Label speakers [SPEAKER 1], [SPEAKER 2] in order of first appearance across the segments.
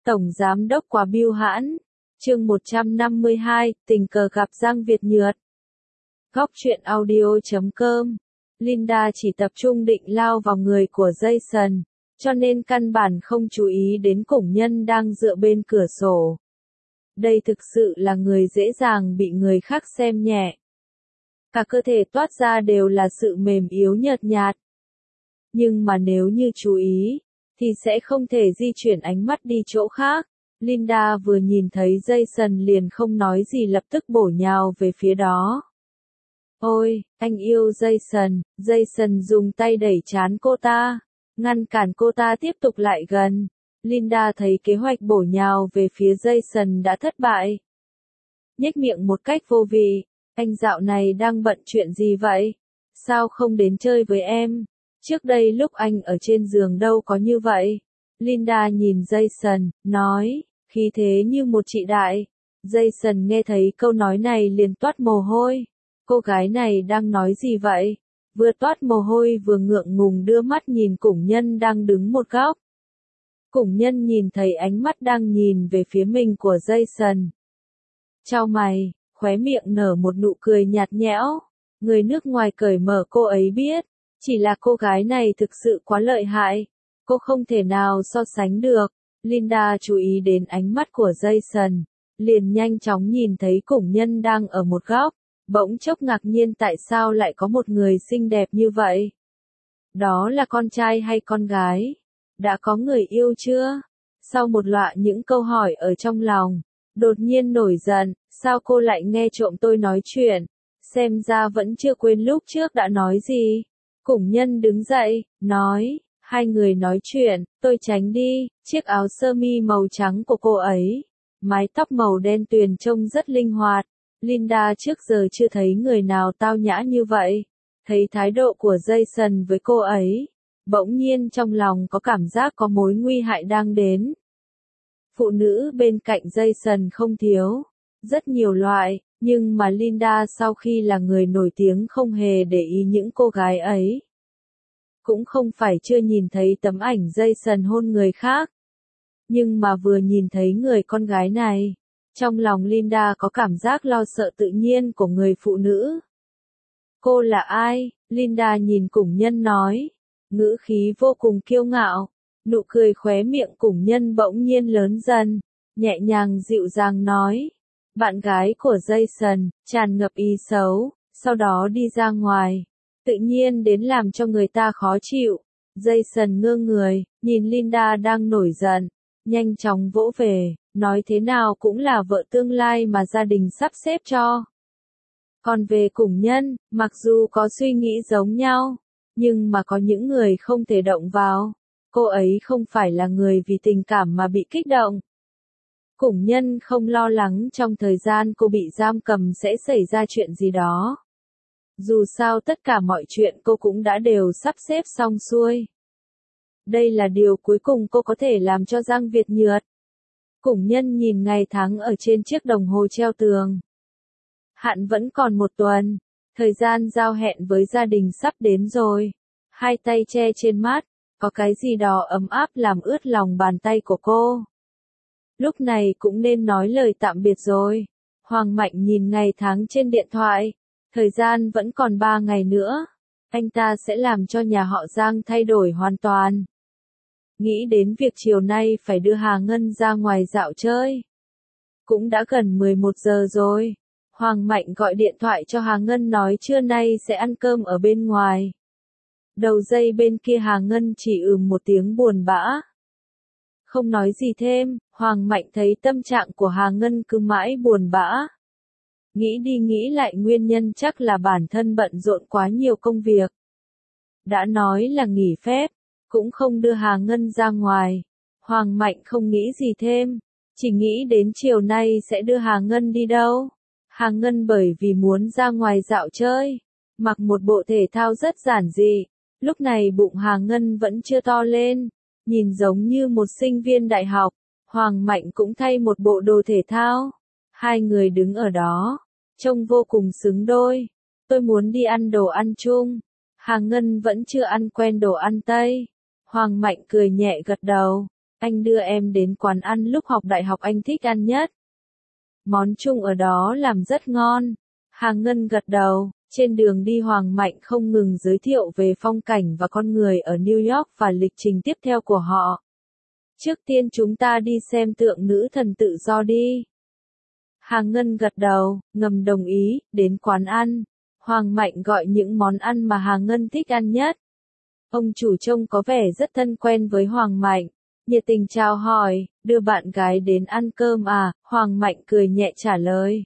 [SPEAKER 1] Tổng Giám đốc quá bưu hãn. Chương 152, tình cờ gặp Giang Việt Nhược. Góc truyện audio.com. Linda chỉ tập trung định lao vào người của Jason, cho nên căn bản không chú ý đến Củng Nhân đang dựa bên cửa sổ. Đây thực sự là người dễ dàng bị người khác xem nhẹ. Cả cơ thể toát ra đều là sự mềm yếu nhợt nhạt. Nhưng mà nếu như chú ý, thì sẽ không thể di chuyển ánh mắt đi chỗ khác. Linda vừa nhìn thấy Jason liền không nói gì lập tức bổ nhào về phía đó. Ôi, anh yêu Jason. Jason dùng tay đẩy trán cô ta, ngăn cản cô ta tiếp tục lại gần. Linda thấy kế hoạch bổ nhào về phía Jason đã thất bại. Nhếch miệng một cách vô vị, anh dạo này đang bận chuyện gì vậy? Sao không đến chơi với em? Trước đây lúc anh ở trên giường đâu có như vậy. Linda nhìn Jason, nói, khí thế như một chị đại. Jason nghe thấy câu nói này liền toát mồ hôi. Cô gái này đang nói gì vậy? Vừa toát mồ hôi vừa ngượng ngùng đưa mắt nhìn Củng Nhân đang đứng một góc. Củng Nhân nhìn thấy ánh mắt đang nhìn về phía mình của Jason. Chau mày, khóe miệng nở một nụ cười nhạt nhẽo. Người nước ngoài cởi mở cô ấy biết. Chỉ là cô gái này thực sự quá lợi hại. Cô không thể nào so sánh được. Linda chú ý đến ánh mắt của Jason. Liền nhanh chóng nhìn thấy Củng Nhân đang ở một góc. Bỗng chốc ngạc nhiên tại sao lại có một người xinh đẹp như vậy. Đó là con trai hay con gái? Đã có người yêu chưa? Sau một loạt những câu hỏi ở trong lòng, đột nhiên nổi giận, sao cô lại nghe trộm tôi nói chuyện? Xem ra vẫn chưa quên lúc trước đã nói gì. Củng Nhân đứng dậy, nói, hai người nói chuyện, tôi tránh đi. Chiếc áo sơ mi màu trắng của cô ấy, mái tóc màu đen tuyền trông rất linh hoạt. Linda trước giờ chưa thấy người nào tao nhã như vậy. Thấy thái độ của Jason với cô ấy, bỗng nhiên trong lòng có cảm giác có mối nguy hại đang đến. Phụ nữ bên cạnh Jason không thiếu, rất nhiều loại, nhưng mà Linda sau khi là người nổi tiếng không hề để ý những cô gái ấy. Cũng không phải chưa nhìn thấy tấm ảnh Jason hôn người khác. Nhưng mà vừa nhìn thấy người con gái này, trong lòng Linda có cảm giác lo sợ tự nhiên của người phụ nữ. Cô là ai? Linda nhìn Củng Nhân nói, ngữ khí vô cùng kiêu ngạo. Nụ cười khóe miệng Củng Nhân bỗng nhiên lớn dần, nhẹ nhàng dịu dàng nói, bạn gái của Jason, tràn ngập ý xấu, sau đó đi ra ngoài, tự nhiên đến làm cho người ta khó chịu. Jason ngơ người, nhìn Linda đang nổi giận, nhanh chóng vỗ về, nói thế nào cũng là vợ tương lai mà gia đình sắp xếp cho. Còn về Củng Nhân, mặc dù có suy nghĩ giống nhau, nhưng mà có những người không thể động vào. Cô ấy không phải là người vì tình cảm mà bị kích động. Củng Nhân không lo lắng trong thời gian cô bị giam cầm sẽ xảy ra chuyện gì đó. Dù sao tất cả mọi chuyện cô cũng đã đều sắp xếp xong xuôi. Đây là điều cuối cùng cô có thể làm cho Giang Việt Nhược. Củng Nhân nhìn ngày tháng ở trên chiếc đồng hồ treo tường. Hạn vẫn còn một tuần, thời gian giao hẹn với gia đình sắp đến rồi. Hai tay che trên mắt, có cái gì đó ấm áp làm ướt lòng bàn tay của cô. Lúc này cũng nên nói lời tạm biệt rồi. Hoàng Mạnh nhìn ngày tháng trên điện thoại. Thời gian vẫn còn 3 ngày nữa. Anh ta sẽ làm cho nhà họ Giang thay đổi hoàn toàn. Nghĩ đến việc chiều nay phải đưa Hà Ngân ra ngoài dạo chơi. Cũng đã gần 11 giờ rồi. Hoàng Mạnh gọi điện thoại cho Hà Ngân nói trưa nay sẽ ăn cơm ở bên ngoài. Đầu dây bên kia Hà Ngân chỉ một tiếng buồn bã. Không nói gì thêm, Hoàng Mạnh thấy tâm trạng của Hà Ngân cứ mãi buồn bã. Nghĩ đi nghĩ lại nguyên nhân chắc là bản thân bận rộn quá nhiều công việc. Đã nói là nghỉ phép, cũng không đưa Hà Ngân ra ngoài. Hoàng Mạnh không nghĩ gì thêm, chỉ nghĩ đến chiều nay sẽ đưa Hà Ngân đi đâu. Hà Ngân bởi vì muốn ra ngoài dạo chơi, mặc một bộ thể thao rất giản dị. Lúc này bụng Hà Ngân vẫn chưa to lên, nhìn giống như một sinh viên đại học. Hoàng Mạnh cũng thay một bộ đồ thể thao. Hai người đứng ở đó, trông vô cùng xứng đôi. Tôi muốn đi ăn đồ ăn chung. Hà Ngân vẫn chưa ăn quen đồ ăn Tây. Hoàng Mạnh cười nhẹ gật đầu. anh đưa em đến quán ăn lúc học đại học anh thích ăn nhất. Món Trung ở đó làm rất ngon. Hà Ngân gật đầu. Trên đường đi Hoàng Mạnh không ngừng giới thiệu về phong cảnh và con người ở New York và lịch trình tiếp theo của họ. Trước tiên chúng ta đi xem tượng nữ thần tự do đi. Hà Ngân gật đầu, ngầm đồng ý, đến quán ăn. Hoàng Mạnh gọi những món ăn mà Hà Ngân thích ăn nhất. Ông chủ trông có vẻ rất thân quen với Hoàng Mạnh. Nhiệt tình chào hỏi, đưa bạn gái đến ăn cơm à, Hoàng Mạnh cười nhẹ trả lời.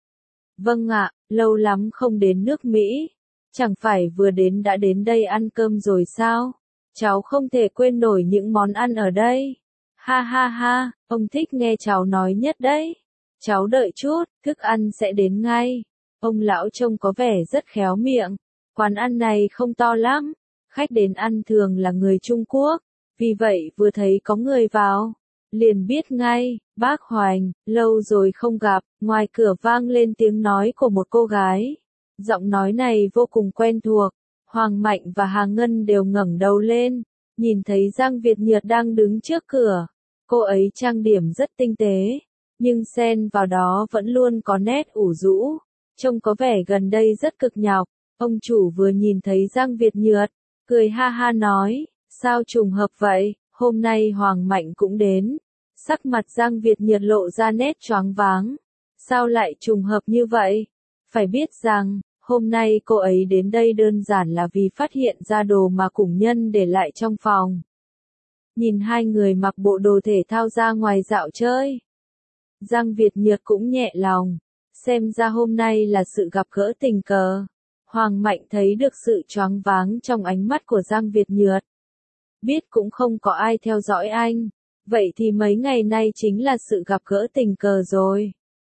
[SPEAKER 1] Vâng ạ, lâu lắm không đến nước Mỹ. Chẳng phải vừa đến đã đến đây ăn cơm rồi sao? Cháu không thể quên nổi những món ăn ở đây. Ha ha ha, ông thích nghe cháu nói nhất đấy. Cháu đợi chút, thức ăn sẽ đến ngay. Ông lão trông có vẻ rất khéo miệng. Quán ăn này không to lắm. Khách đến ăn thường là người Trung Quốc. Vì vậy vừa thấy có người vào, liền biết ngay, bác Hoành, lâu rồi không gặp, ngoài cửa vang lên tiếng nói của một cô gái. Giọng nói này vô cùng quen thuộc. Hoàng Mạnh và Hà Ngân đều ngẩng đầu lên, nhìn thấy Giang Việt Nhược đang đứng trước cửa. Cô ấy trang điểm rất tinh tế, nhưng xen vào đó vẫn luôn có nét ủ rũ, trông có vẻ gần đây rất cực nhọc. Ông chủ vừa nhìn thấy Giang Việt Nhược, cười ha ha nói, sao trùng hợp vậy, hôm nay Hoàng Mạnh cũng đến. Sắc mặt Giang Việt Nhược lộ ra nét choáng váng. Sao lại trùng hợp như vậy? Phải biết rằng, hôm nay cô ấy đến đây đơn giản là vì phát hiện ra đồ mà Củng Nhân để lại trong phòng. Nhìn hai người mặc bộ đồ thể thao ra ngoài dạo chơi, Giang Việt Nhược cũng nhẹ lòng. Xem ra hôm nay là sự gặp gỡ tình cờ. Hoàng Mạnh thấy được sự choáng váng trong ánh mắt của Giang Việt Nhược. Biết cũng không có ai theo dõi anh. Vậy thì mấy ngày nay chính là sự gặp gỡ tình cờ rồi.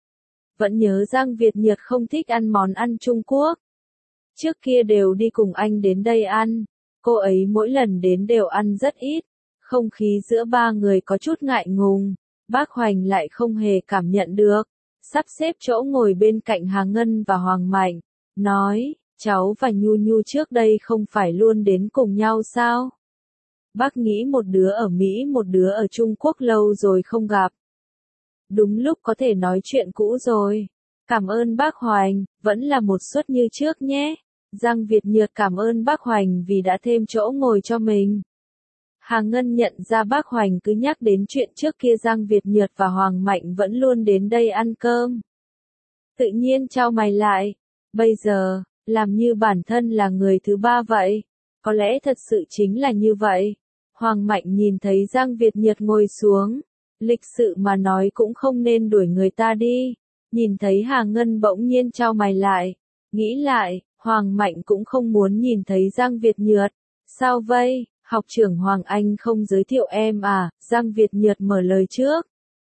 [SPEAKER 1] Vẫn nhớ Giang Việt Nhược không thích ăn món ăn Trung Quốc. Trước kia đều đi cùng anh đến đây ăn. Cô ấy mỗi lần đến đều ăn rất ít. Không khí giữa ba người có chút ngại ngùng. Bác Hoành lại không hề cảm nhận được. Sắp xếp chỗ ngồi bên cạnh Hà Ngân và Hoàng Mạnh. Nói, cháu và Nhu Nhu trước đây không phải luôn đến cùng nhau sao? Bác nghĩ một đứa ở Mỹ một đứa ở Trung Quốc lâu rồi không gặp. Đúng lúc có thể nói chuyện cũ rồi. Cảm ơn bác Hoành, vẫn là một suất như trước nhé. Giang Việt Nhược cảm ơn bác Hoành vì đã thêm chỗ ngồi cho mình. Hà Ngân nhận ra bác Hoành cứ nhắc đến chuyện trước kia Giang Việt Nhược và Hoàng Mạnh vẫn luôn đến đây ăn cơm. Tự nhiên chau mày lại. Bây giờ, làm như bản thân là người thứ ba vậy. Có lẽ thật sự chính là như vậy. Hoàng Mạnh nhìn thấy Giang Việt Nhược ngồi xuống. Lịch sự mà nói cũng không nên đuổi người ta đi. Nhìn thấy Hà Ngân bỗng nhiên chau mày lại. Nghĩ lại, Hoàng Mạnh cũng không muốn nhìn thấy Giang Việt Nhược. Sao vậy? Học trưởng Hoàng Anh không giới thiệu em à? Giang Việt Nhược mở lời trước.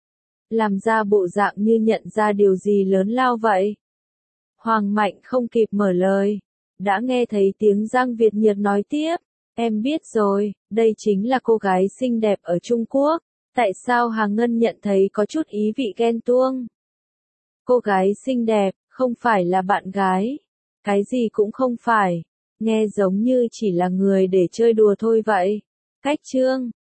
[SPEAKER 1] Làm ra bộ dạng như nhận ra điều gì lớn lao vậy. Hoàng Mạnh không kịp mở lời. Đã nghe thấy tiếng Giang Việt Nhược nói tiếp. Em biết rồi, đây chính là cô gái xinh đẹp ở Trung Quốc. Tại sao Hà Ngân nhận thấy có chút ý vị ghen tuông? Cô gái xinh đẹp, không phải là bạn gái. Cái gì cũng không phải. Nghe giống như chỉ là người để chơi đùa thôi vậy. Cách chương